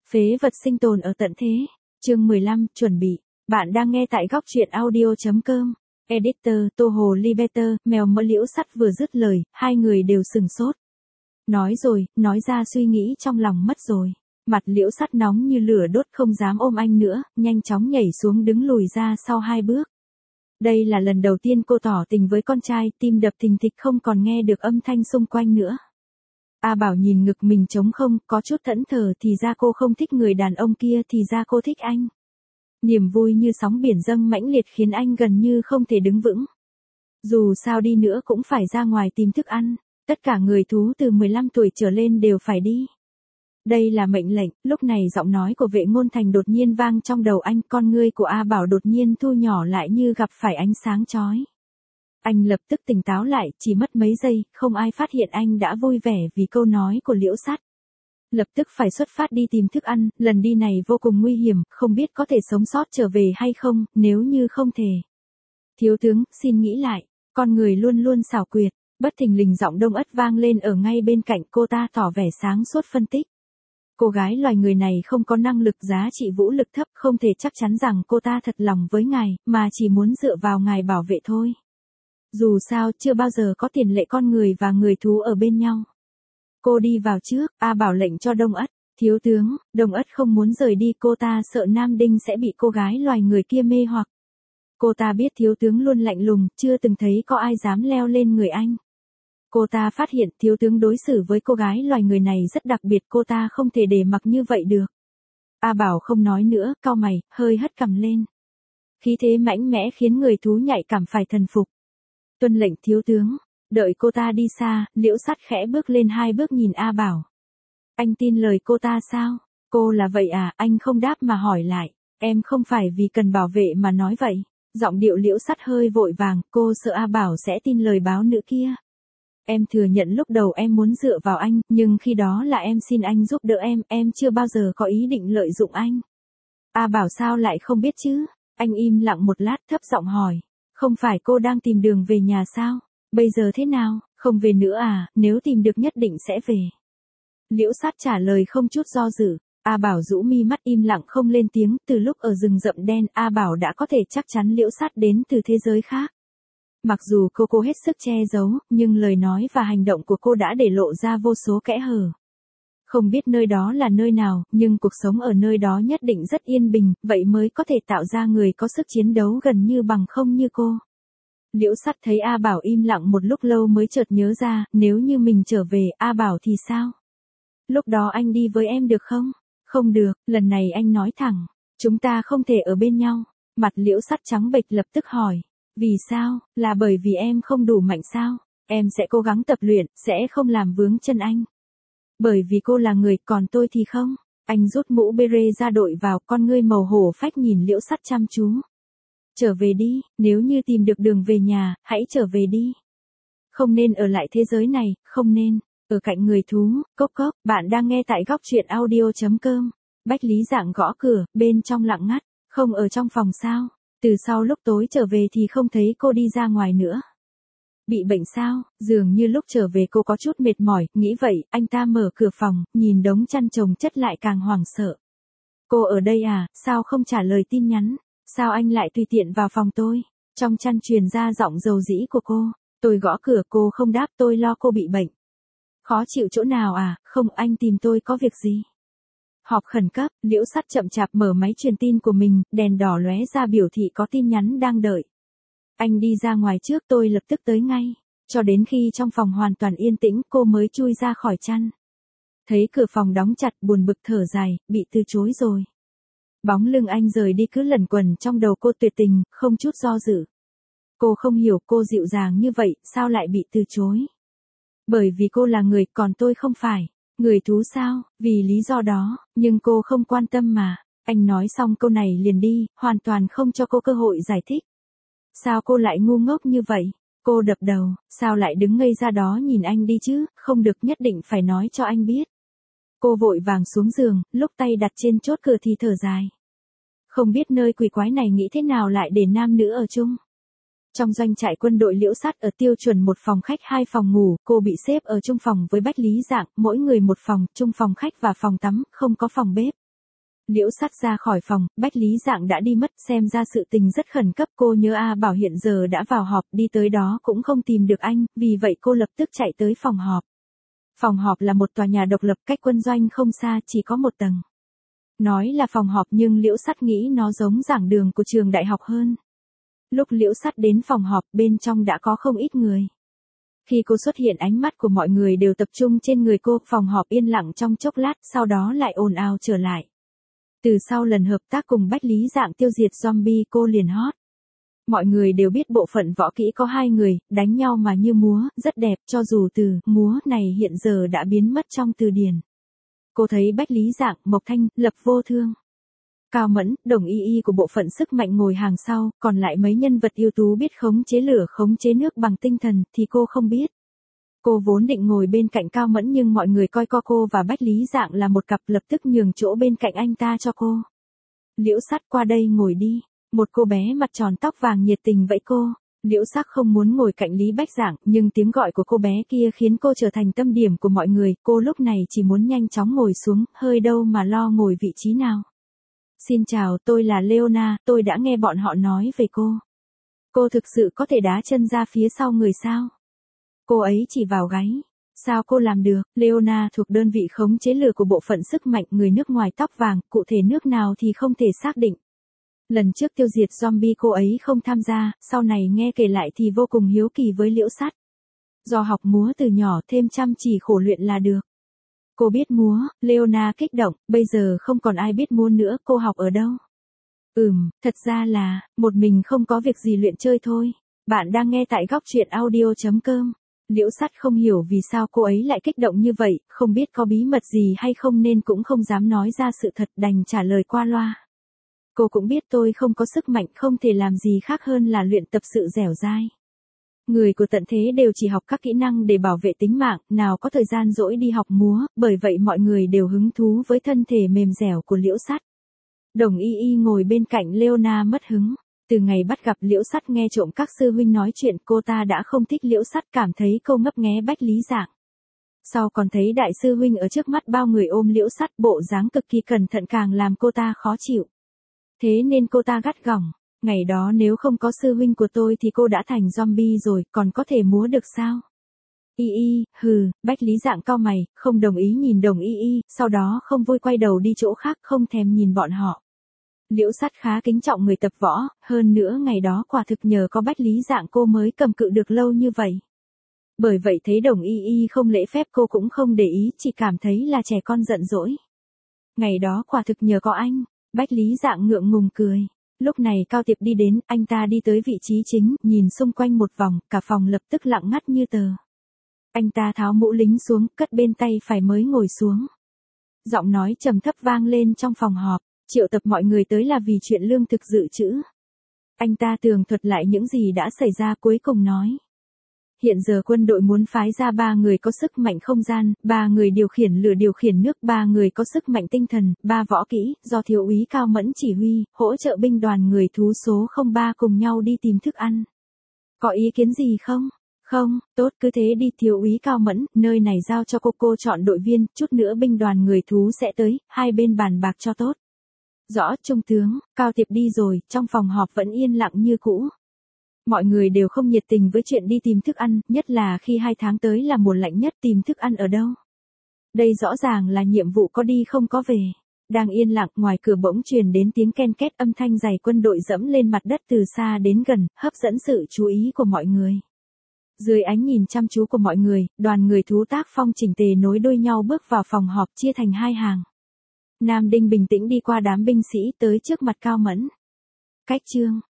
Phế vật sinh tồn ở tận thế. Chương 15, chuẩn bị. Bạn đang nghe tại góc truyện audio.com. Editor Tô Hồ Liberter, mèo mỡ Liễu Sắt vừa dứt lời, hai người đều sừng sốt. Nói rồi, nói ra suy nghĩ trong lòng mất rồi. Mặt Liễu Sắt nóng như lửa đốt không dám ôm anh nữa, nhanh chóng nhảy xuống đứng lùi ra sau 2 bước. Đây là lần đầu tiên cô tỏ tình với con trai, tim đập thình thịch không còn nghe được âm thanh xung quanh nữa. A Bảo nhìn ngực mình trống không, có chút thẫn thờ, thì ra cô không thích người đàn ông kia, thì ra cô thích anh. Niềm vui như sóng biển dâng mãnh liệt khiến anh gần như không thể đứng vững. Dù sao đi nữa cũng phải ra ngoài tìm thức ăn, tất cả người thú từ 15 tuổi trở lên đều phải đi. Đây là mệnh lệnh. Lúc này giọng nói của Vệ Ngôn Thành đột nhiên vang trong đầu anh, con ngươi của A Bảo đột nhiên thu nhỏ lại như gặp phải ánh sáng chói. Anh lập tức tỉnh táo lại, chỉ mất mấy giây, không ai phát hiện anh đã vui vẻ vì câu nói của Liễu Sắt. Lập tức phải xuất phát đi tìm thức ăn, lần đi này vô cùng nguy hiểm, không biết có thể sống sót trở về hay không, nếu như không thể. Thiếu tướng, xin nghĩ lại, con người luôn luôn xảo quyệt, bất thình lình giọng Đông Ất vang lên ở ngay bên cạnh, cô ta tỏ vẻ sáng suốt phân tích. Cô gái loài người này không có năng lực giá trị vũ lực thấp, không thể chắc chắn rằng cô ta thật lòng với ngài, mà chỉ muốn dựa vào ngài bảo vệ thôi. Dù sao, chưa bao giờ có tiền lệ con người và người thú ở bên nhau. Cô đi vào trước, A Bảo lệnh cho Đông Ất. Thiếu tướng, Đông Ất không muốn rời đi, cô ta sợ Nam Đinh sẽ bị cô gái loài người kia mê hoặc. Cô ta biết thiếu tướng luôn lạnh lùng, chưa từng thấy có ai dám leo lên người anh. Cô ta phát hiện thiếu tướng đối xử với cô gái loài người này rất đặc biệt, cô ta không thể để mặc như vậy được. A Bảo không nói nữa, cau mày, hơi hất cằm lên. Khí thế mạnh mẽ khiến người thú nhạy cảm phải thần phục. Tuân lệnh thiếu tướng. Đợi cô ta đi xa, Liễu Sắt khẽ bước lên 2 bước nhìn A Bảo. Anh tin lời cô ta sao? Cô là vậy à? Anh không đáp mà hỏi lại. Em không phải vì cần bảo vệ mà nói vậy. Giọng điệu Liễu Sắt hơi vội vàng, cô sợ A Bảo sẽ tin lời báo nữ kia. Em thừa nhận lúc đầu em muốn dựa vào anh, nhưng khi đó là em xin anh giúp đỡ em chưa bao giờ có ý định lợi dụng anh. A Bảo sao lại không biết chứ? Anh im lặng một lát thấp giọng hỏi. Không phải cô đang tìm đường về nhà sao? Bây giờ thế nào, không về nữa à, nếu tìm được nhất định sẽ về. Liễu Sắt trả lời không chút do dự. A Bảo rũ mi mắt im lặng không lên tiếng, từ lúc ở rừng rậm đen, A Bảo đã có thể chắc chắn Liễu Sắt đến từ thế giới khác. Mặc dù cô hết sức che giấu, nhưng lời nói và hành động của cô đã để lộ ra vô số kẽ hở. Không biết nơi đó là nơi nào, nhưng cuộc sống ở nơi đó nhất định rất yên bình, vậy mới có thể tạo ra người có sức chiến đấu gần như bằng không như cô. Liễu Sắt thấy A Bảo im lặng một lúc lâu mới chợt nhớ ra, nếu như mình trở về, A Bảo thì sao? Lúc đó anh đi với em được không? Không được, lần này anh nói thẳng. Chúng ta không thể ở bên nhau. Mặt Liễu Sắt trắng bệch lập tức hỏi. Vì sao? Là bởi vì em không đủ mạnh sao? Em sẽ cố gắng tập luyện, sẽ không làm vướng chân anh. Bởi vì cô là người, còn tôi thì không. Anh rút mũ beret ra đội vào, con ngươi màu hổ phách nhìn Liễu Sắt chăm chú. Trở về đi, nếu như tìm được đường về nhà, hãy trở về đi. Không nên ở lại thế giới này, không nên. Ở cạnh người thú, cốc cốc, bạn đang nghe tại góc truyện audio.com. Bách Lý Dạng gõ cửa, bên trong lặng ngắt, không ở trong phòng sao. Từ sau lúc tối trở về thì không thấy cô đi ra ngoài nữa. Bị bệnh sao? Dường như lúc trở về cô có chút mệt mỏi, nghĩ vậy, anh ta mở cửa phòng, nhìn đống chăn chồng chất lại càng hoảng sợ. Cô ở đây à, sao không trả lời tin nhắn? Sao anh lại tùy tiện vào phòng tôi? Trong chăn truyền ra giọng dầu dĩ của cô. Tôi gõ cửa cô không đáp, tôi lo cô bị bệnh. Khó chịu chỗ nào à? Không, anh tìm tôi có việc gì? Họp khẩn cấp, Liễu Sắt chậm chạp mở máy truyền tin của mình, đèn đỏ lóe ra biểu thị có tin nhắn đang đợi. Anh đi ra ngoài trước, tôi lập tức tới ngay. Cho đến khi trong phòng hoàn toàn yên tĩnh, cô mới chui ra khỏi chăn. Thấy cửa phòng đóng chặt, buồn bực thở dài, bị từ chối rồi. Bóng lưng anh rời đi cứ lẩn quẩn trong đầu cô tuyệt tình, không chút do dự. Cô không hiểu cô dịu dàng như vậy, sao lại bị từ chối? Bởi vì cô là người, còn tôi không phải. Người thú sao? Vì lý do đó, nhưng cô không quan tâm mà. Anh nói xong câu này liền đi, hoàn toàn không cho cô cơ hội giải thích. Sao cô lại ngu ngốc như vậy? Cô đập đầu, sao lại đứng ngây ra đó nhìn anh đi chứ, không được, nhất định phải nói cho anh biết. Cô vội vàng xuống giường, lúc tay đặt trên chốt cửa thì thở dài. Không biết nơi quỷ quái này nghĩ thế nào lại để nam nữ ở chung. Trong doanh trại quân đội Liễu Sắt ở tiêu chuẩn một phòng khách 2 phòng ngủ, cô bị xếp ở chung phòng với Bách Lý Dạng, mỗi người một phòng, chung phòng khách và phòng tắm, không có phòng bếp. Liễu Sắt ra khỏi phòng, Bách Lý Dạng đã đi mất, xem ra sự tình rất khẩn cấp. Cô nhớ A Bảo hiện giờ đã vào họp, đi tới đó cũng không tìm được anh, vì vậy cô lập tức chạy tới phòng họp. Phòng họp là một tòa nhà độc lập cách quân doanh không xa, chỉ có một tầng. Nói là phòng họp nhưng Liễu Sắt nghĩ nó giống giảng đường của trường đại học hơn. Lúc Liễu Sắt đến phòng họp, bên trong đã có không ít người. Khi cô xuất hiện, ánh mắt của mọi người đều tập trung trên người cô, phòng họp yên lặng trong chốc lát, sau đó lại ồn ào trở lại. Từ sau lần hợp tác cùng Bách Lý Dạng tiêu diệt zombie, cô liền hot. Mọi người đều biết bộ phận võ kỹ có 2 người, đánh nhau mà như múa, rất đẹp, cho dù từ múa này hiện giờ đã biến mất trong từ điển. Cô thấy Bách Lý Dạng, Mộc Thanh, Lập Vô Thương, Cao Mẫn, Đồng Y Y của bộ phận sức mạnh ngồi hàng sau, còn lại mấy nhân vật ưu tú biết khống chế lửa, khống chế nước bằng tinh thần thì cô không biết. Cô vốn định ngồi bên cạnh Cao Mẫn nhưng mọi người coi cô và Bách Lý Dạng là một cặp, lập tức nhường chỗ bên cạnh anh ta cho cô. Liễu Sắt, qua đây ngồi đi. Một cô bé mặt tròn tóc vàng nhiệt tình vẫy cô. Liễu Sắt không muốn ngồi cạnh Lý Bách Dạng, nhưng tiếng gọi của cô bé kia khiến cô trở thành tâm điểm của mọi người. Cô lúc này chỉ muốn nhanh chóng ngồi xuống, hơi đâu mà lo ngồi vị trí nào. Xin chào, tôi là Leona, tôi đã nghe bọn họ nói về cô. Cô thực sự có thể đá chân ra phía sau người sao? Cô ấy chỉ vào gáy. Sao cô làm được? Leona thuộc đơn vị khống chế lửa của bộ phận sức mạnh người nước ngoài tóc vàng, cụ thể nước nào thì không thể xác định. Lần trước tiêu diệt zombie cô ấy không tham gia, sau này nghe kể lại thì vô cùng hiếu kỳ với Liễu Sắt. Do học múa từ nhỏ, thêm chăm chỉ khổ luyện là được. Cô biết múa, Leona kích động, bây giờ không còn ai biết múa nữa, cô học ở đâu? Thật ra là, một mình không có việc gì luyện chơi thôi. Bạn đang nghe tại góc truyện audio.com. Liễu Sắt không hiểu vì sao cô ấy lại kích động như vậy, không biết có bí mật gì hay không nên cũng không dám nói ra sự thật, đành trả lời qua loa. Cô cũng biết tôi không có sức mạnh, không thể làm gì khác hơn là luyện tập sự dẻo dai. Người của tận thế đều chỉ học các kỹ năng để bảo vệ tính mạng, nào có thời gian rỗi đi học múa, bởi vậy mọi người đều hứng thú với thân thể mềm dẻo của Liễu Sắt. Đồng Y Y ngồi bên cạnh Leona mất hứng. Từ ngày bắt gặp Liễu Sắt nghe trộm các sư huynh nói chuyện, cô ta đã không thích Liễu Sắt, cảm thấy cô ngấp nghé Bách Lý Dạng. Sau còn thấy đại sư huynh ở trước mắt bao người ôm Liễu Sắt, bộ dáng cực kỳ cẩn thận càng làm cô ta khó chịu. Thế nên cô ta gắt gỏng, ngày đó nếu không có sư huynh của tôi thì cô đã thành zombie rồi, còn có thể múa được sao? Y Y, Bách Lý Dạng cau mày, không đồng ý nhìn Đồng Y Y, sau đó không vui quay đầu đi chỗ khác, không thèm nhìn bọn họ. Liễu Sắt khá kính trọng người tập võ, hơn nữa ngày đó quả thực nhờ có Bách Lý Dạng cô mới cầm cự được lâu như vậy. Bởi vậy thấy Đồng Y Y không lễ phép cô cũng không để ý, chỉ cảm thấy là trẻ con giận dỗi. Ngày đó quả thực nhờ có anh. Bách Lý Dạng ngượng ngùng cười. Lúc này Cao Tiệp đi đến, anh ta đi tới vị trí chính, nhìn xung quanh một vòng, cả phòng lập tức lặng ngắt như tờ. Anh ta tháo mũ lính xuống, cất bên tay phải mới ngồi xuống. Giọng nói trầm thấp vang lên trong phòng họp, triệu tập mọi người tới là vì chuyện lương thực dự trữ. Anh ta tường thuật lại những gì đã xảy ra, cuối cùng nói. Hiện giờ quân đội muốn phái ra 3 người có sức mạnh không gian, 3 người điều khiển lửa điều khiển nước, 3 người có sức mạnh tinh thần, 3 võ kỹ, do thiếu úy Cao Mẫn chỉ huy, hỗ trợ binh đoàn người thú số 03 cùng nhau đi tìm thức ăn. Có ý kiến gì không? Không, tốt, cứ thế đi. Thiếu úy Cao Mẫn, nơi này giao cho cô chọn đội viên, chút nữa binh đoàn người thú sẽ tới, hai bên bàn bạc cho tốt. Rõ, trung tướng. Cao Tiệp đi rồi, trong phòng họp vẫn yên lặng như cũ. Mọi người đều không nhiệt tình với chuyện đi tìm thức ăn, nhất là khi 2 tháng tới là mùa lạnh nhất, tìm thức ăn ở đâu. Đây rõ ràng là nhiệm vụ có đi không có về. Đang yên lặng, ngoài cửa bỗng truyền đến tiếng ken két, âm thanh giày quân đội dẫm lên mặt đất từ xa đến gần, hấp dẫn sự chú ý của mọi người. Dưới ánh nhìn chăm chú của mọi người, đoàn người thú tác phong chỉnh tề nối đuôi nhau bước vào phòng họp chia thành 2 hàng. Nam Đinh bình tĩnh đi qua đám binh sĩ tới trước mặt Cao Mẫn. Cách chương